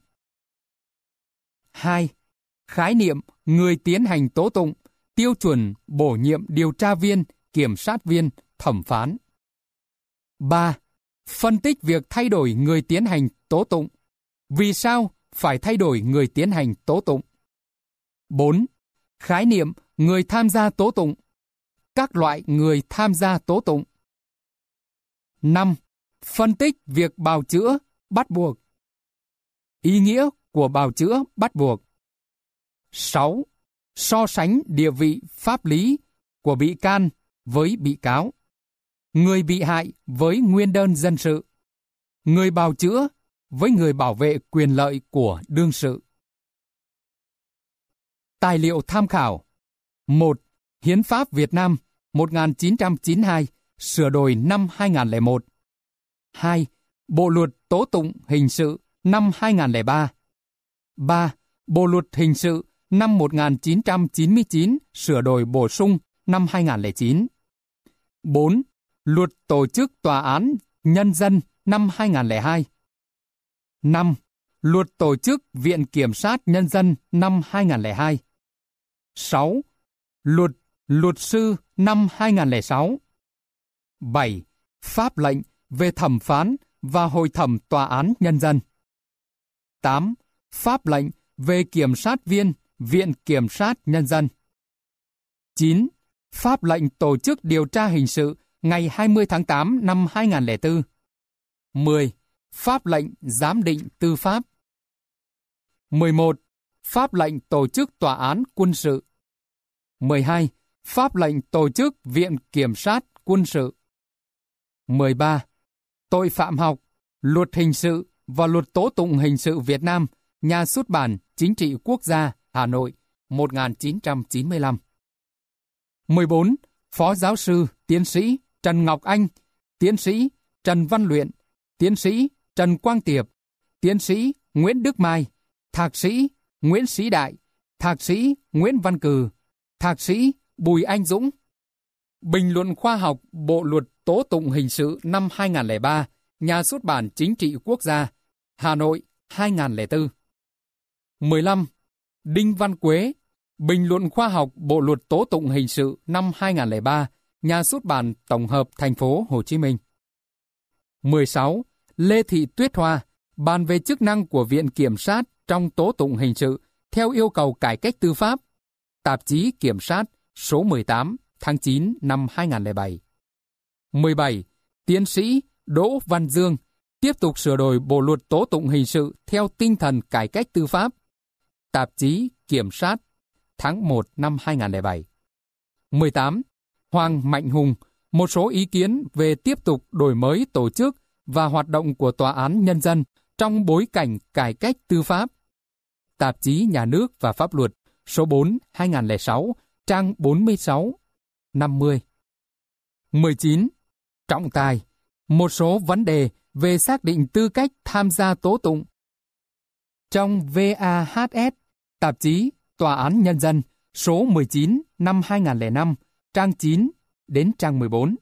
2. Khái niệm người tiến hành tố tụng, tiêu chuẩn bổ nhiệm điều tra viên, kiểm sát viên, thẩm phán. 3. Phân tích việc thay đổi người tiến hành tố tụng. Vì sao phải thay đổi người tiến hành tố tụng? 4. Khái niệm người tham gia tố tụng. Các loại người tham gia tố tụng. 5. Phân tích việc bào chữa bắt buộc. Ý nghĩa của bào chữa bắt buộc. 6. So sánh địa vị pháp lý của bị can với bị cáo, người bị hại với nguyên đơn dân sự, người bào chữa với người bảo vệ quyền lợi của đương sự. Tài liệu tham khảo. 1. Hiến pháp Việt Nam 1992, sửa đổi năm 2001. 2. Bộ luật tố tụng hình sự năm 2003. 3. Bộ luật hình sự năm 1999, sửa đổi bổ sung năm 2009. 4. Luật tổ chức tòa án nhân dân năm 2002. 5. Luật tổ chức Viện Kiểm sát Nhân dân năm 2002. 6. Luật luật sư năm 2006. 7. Pháp lệnh về thẩm phán và hội thẩm tòa án nhân dân. 8. Pháp lệnh về kiểm sát viên Viện Kiểm sát Nhân dân. 9. Pháp lệnh tổ chức điều tra hình sự ngày 20 tháng 8 năm 2004. 10. Pháp lệnh giám định tư pháp. 11. Pháp lệnh tổ chức tòa án quân sự. 12. Pháp lệnh tổ chức Viện Kiểm sát quân sự. 13. Tội phạm học, Luật hình sự và Luật tố tụng hình sự Việt Nam, Nhà xuất bản Chính trị Quốc gia, Hà Nội, 1995. 14. Phó giáo sư, tiến sĩ Trần Ngọc Anh, tiến sĩ Trần Văn Luyện, tiến sĩ Trần Quang Tiệp, tiến sĩ Nguyễn Đức Mai, thạc sĩ Nguyễn Sĩ Đại, thạc sĩ Nguyễn Văn Cừ, thạc sĩ Bùi Anh Dũng. Bình luận khoa học Bộ luật tố tụng hình sự năm 2003, Nhà xuất bản Chính trị Quốc gia, Hà Nội, 2004. 15. Đinh Văn Quế, Bình luận khoa học Bộ luật tố tụng hình sự năm 2003, Nhà xuất bản Tổng hợp Thành phố Hồ Chí Minh. 16. Lê Thị Tuyết Hoa, bàn về chức năng của Viện Kiểm sát trong tố tụng hình sự, theo yêu cầu cải cách tư pháp. Tạp chí Kiểm sát số 18 tháng 9 năm 2007. 17. Tiến sĩ Đỗ Văn Dương tiếp tục sửa đổi Bộ luật tố tụng hình sự theo tinh thần cải cách tư pháp. Tạp chí Kiểm sát tháng 1 năm 2007. 18. Hoàng Mạnh Hùng một số ý kiến về tiếp tục đổi mới tổ chức và hoạt động của Tòa án Nhân dân trong bối cảnh cải cách tư pháp. Tạp chí Nhà nước và Pháp luật số 4 2006, trang 46, 50. 19. Trọng tài một số vấn đề về xác định tư cách tham gia tố tụng. Trong VAHS, tạp chí Tòa án Nhân dân số 19 năm 2005, trang 9 đến trang 14.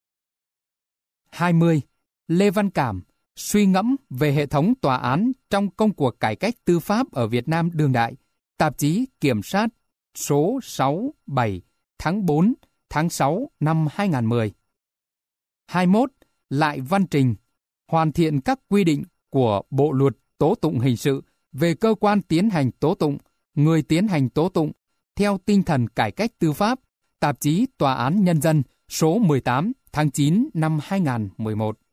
20. Lê Văn Cảm suy ngẫm về hệ thống tòa án trong công cuộc cải cách tư pháp ở Việt Nam đương đại. Tạp chí Kiểm sát số 6-7 tháng 4, tháng 6 năm 2010. 21. Lại Văn Trình hoàn thiện các quy định của Bộ luật tố tụng hình sự về cơ quan tiến hành tố tụng, người tiến hành tố tụng theo tinh thần cải cách tư pháp. Tạp chí Tòa án Nhân dân số 18 tháng 9 năm 2011.